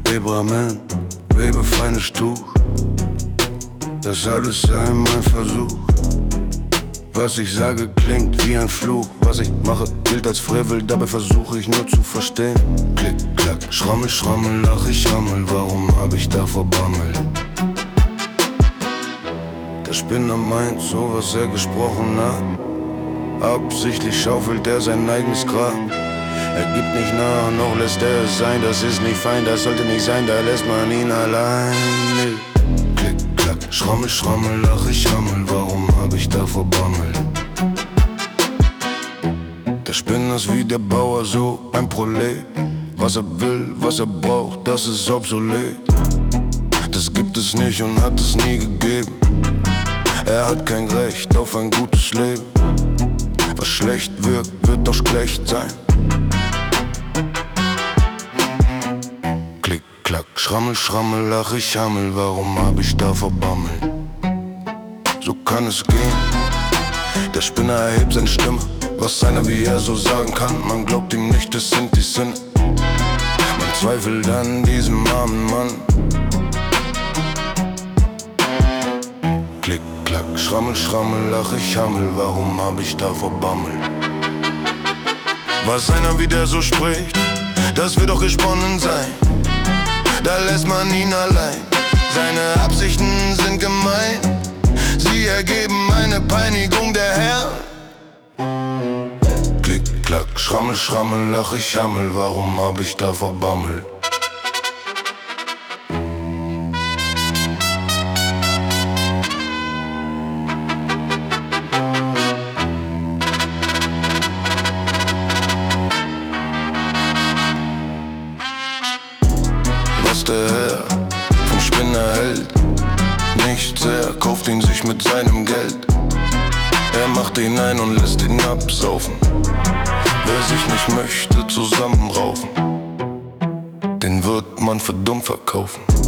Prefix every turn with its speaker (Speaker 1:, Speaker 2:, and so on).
Speaker 1: Zebraman, webe feines Tuch. Das alles sei mein Versuch. Was ich sage klingt wie ein Fluch. Was ich mache gilt als Frevel, dabei versuche ich nur zu verstehen. Klick, klack, schrammel, schrammel, lach ich hammel. Warum hab ich davor Bammel? Der Spinner meint so, was er gesprochen hat. Absichtlich schaufelt er sein eigenes Grab. Er gibt nicht nach, noch lässt er es sein. Das ist nicht fein, das sollte nicht sein, da lässt man ihn allein. Klick, klack, schrammel, schrammel, lach ich hammel. Warum hab ich davor Bammel? Der Spinner ist wie der Bauer, so ein Prolet. Was er will, was er braucht, das ist obsolet. Das gibt es nicht und hat es nie gegeben. Er hat kein Recht auf ein gutes Leben. Was schlecht wirkt, wird doch schlecht sein. Klick, klack, schrammel, schrammel, lach ich hammel. Warum hab ich davor Bammel? So kann es gehen. Der Spinner erhebt seine Stimme. Was einer wie er so sagen kann, man glaubt ihm nicht, es sind die Sinne. Man zweifelt an diesem armen Mann. Klick, klack, schrammel, schrammel, lach ich hammel. Warum hab ich davor Bammel? Was einer wie der so spricht, das wird doch gesponnen sein. Da lässt man ihn allein. Seine Absichten sind gemein. Sie ergeben eine Peinigung der Herren. Klick, klack, schrammel, schrammel, lach ich hammel. Warum hab ich davor Bammel? Was der Herr vom Spinner hält, nichts, er kauft ihn sich mit seinem Geld. Er macht ihn ein und lässt ihn absaufen. Wer sich nicht möchte zusammenraufen, den wird man für dumm verkaufen.